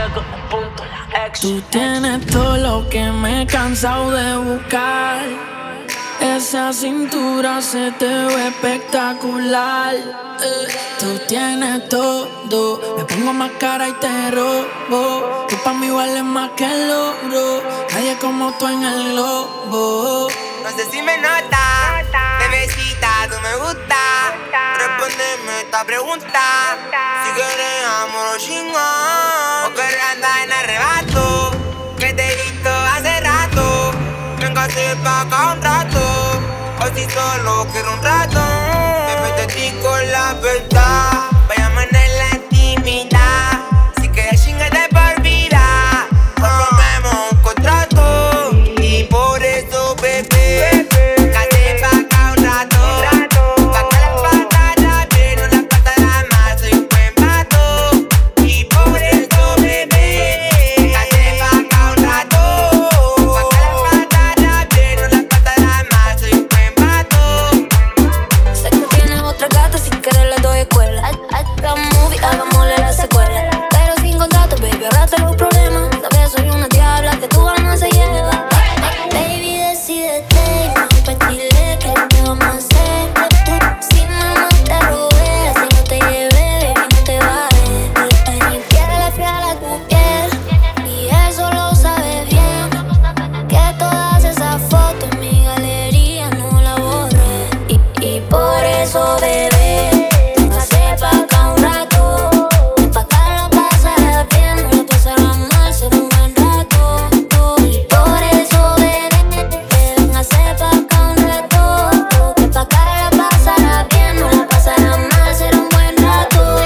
Tú tienes todo lo que me he cansado de buscar. Esa cintura se te ve espectacular. Tú tienes todo, me pongo más cara y te robo. Tú pa' mí vales más que el oro. Nadie como tú en el globo. No sé si me notas, bebecita, tú me gustas. Respóndeme esta pregunta. Si quieres amor o chingón, o quieres andar en arrebato. Que te he visto hace rato. Venga a ser pa' acá un rato. O si solo quiero un rato. Me meto a ti con la verdad. Vayamos en la intimidad. Si quieres chingarte por vida, rompemos un contrato. Y por eso, bebé, cate pa' acá un rato. Pa' que la patada bien, no la patada mal. Soy un buen vato. Y por eso, bebé, cate pa' acá un rato. Pa' que la patada bien, no la patada mal. Soy un buen vato. Sé que tienes otra gata, sin querer le doy escuela. La movie, hagámosle la secuela. Pero sin contrato, baby, ahorrate los problemas. Sabes, soy una diabla que tu alma se lleva. Baby, decídete, no repetirle que no te vamos a hacer. Si mamá te robé, si no te llevé, baby, no te vayas. Mi piel es fiel a tu piel, y eso lo sabes bien. Que todas esas fotos en mi galería no la borré. Y por eso, bebé, pase pa' acá un rato. Pa' acá la pasarás bien, no la pasarás mal, será un buen rato. Y por eso, bebé, véngase pa' acá un rato. Que pa' acá la pasarás bien, no la pasarás mal, será un buen rato.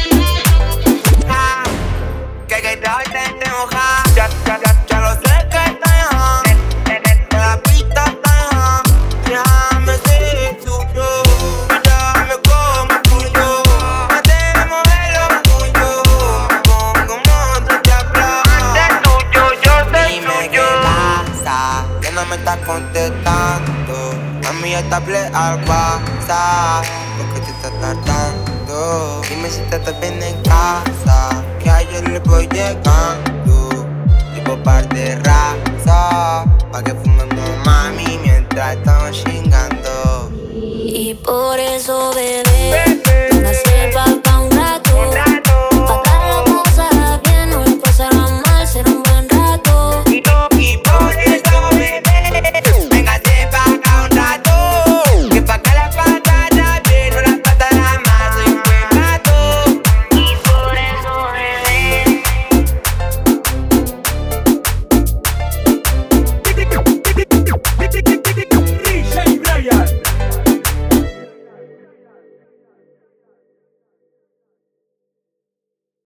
Que hoy te moja. Ya lo sé que estás en la pista está. Déjame ser tuyo. Mírame como tuyo. No te mover lo tuyo. Pongo modo de hablar. Antes tuyo, yo soy tuyo. Dime qué pasa, que no me estás contestando. A mí ya te hablé al WhatsApp. ¿Por qué te estás tardando? Dime si te estás bien en casa. Que ayer le voy llegando. Llevo par de raza. Pa' que fumemos, mami, mientras estamos chingando. Y por eso, bebé, véngase pa'